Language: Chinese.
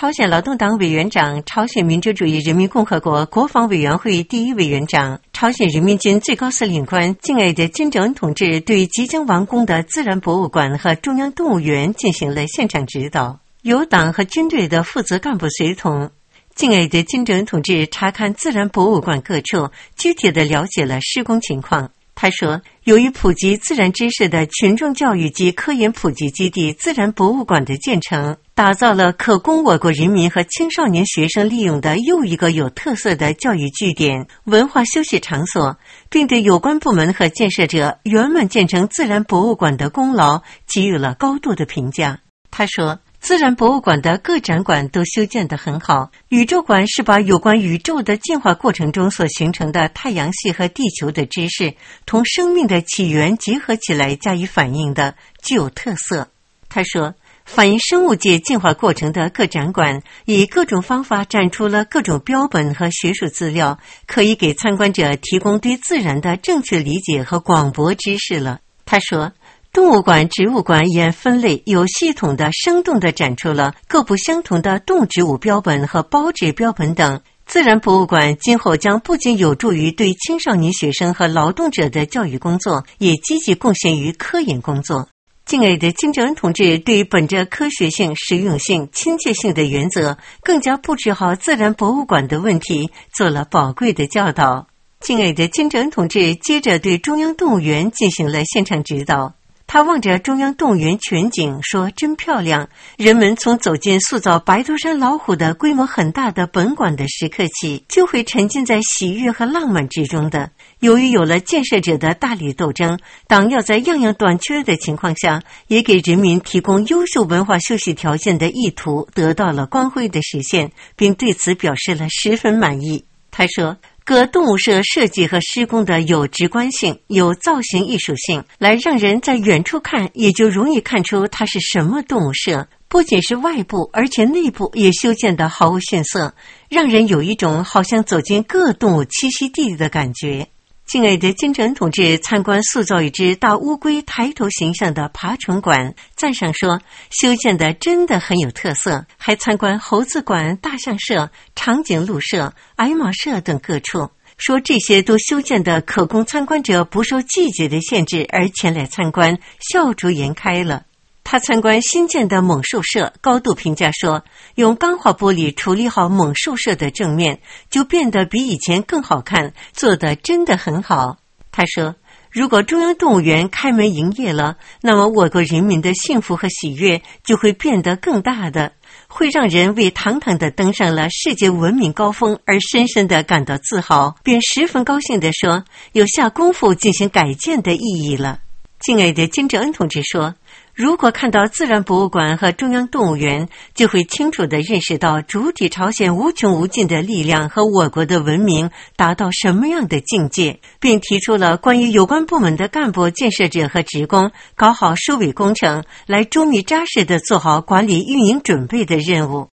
朝鲜劳动党委员长、朝鲜民主主义人民共和国国防委员会第一委员长、朝鲜人民军最高司令官敬爱的金正恩同志对即将完工的自然博物馆和中央动物园进行了现场指导，由党和军队的负责干部随同。敬爱的金正恩同志查看自然博物馆各处，具体地了解了施工情况。他说，由于普及自然知识的群众教育及科研普及基地自然博物馆的建成，打造了可供我国人民和青少年学生利用的又一个有特色的教育据点、文化休息场所，并对有关部门和建设者圆满建成自然博物馆的功劳给予了高度的评价。他说，自然博物馆的各展馆都修建得很好，宇宙馆是把有关宇宙的进化过程中所形成的太阳系和地球的知识同生命的起源结合起来加以反映的，具有特色。他说，反映生物界进化过程的各展馆以各种方法展出了各种标本和学术资料，可以给参观者提供对自然的正确理解和广博知识了。他说，动物馆、植物馆也按分类有系统的、生动地展出了各不相同的动植物标本和胞质标本等。自然博物馆今后将不仅有助于对青少年学生和劳动者的教育工作，也积极贡献于科研工作。敬爱的金正恩同志对本着科学性、实用性、亲切性的原则，更加布置好自然博物馆的问题做了宝贵的教导。敬爱的金正恩同志接着对中央动物园进行了现场指导。他望着中央动物园全景说，真漂亮。人们从走进塑造白头山老虎的规模很大的本馆的时刻起，就会沉浸在喜悦和浪漫之中的。由于有了建设者的大力斗争，党要在样样短缺的情况下，也给人民提供优秀文化休息条件的意图得到了光辉的实现，并对此表示了十分满意。他说，各动物舍设计和施工的有直观性，有造型艺术性，来让人在远处看也就容易看出它是什么动物舍。不仅是外部，而且内部也修建得毫无逊色，让人有一种好像走进各动物栖息地的感觉。敬爱的金正恩同志参观塑造一只大乌龟抬头形象的爬虫馆，赞赏说，修建的真的很有特色。还参观猴子馆、大象舍、长颈鹿舍、矮马舍等各处，说这些都修建的可供参观者不受季节的限制而前来参观，笑逐颜开了。他参观新建的猛兽舍，高度评价说，用钢化玻璃处理好猛兽舍的正面，就变得比以前更好看，做得真的很好。他说，如果中央动物园开门营业了，那么我国人民的幸福和喜悦就会变得更大的，会让人为堂堂地登上了世界文明高峰而深深地感到自豪，并十分高兴地说，有下功夫进行改建的意义了。敬爱的金正恩同志说，如果看到自然博物馆和中央动物园，就会清楚地认识到主体朝鲜无穷无尽的力量和我国的文明达到什么样的境界，并提出了关于有关部门的干部、建设者和职工搞好收尾工程，来周密扎实地做好管理运营准备的任务。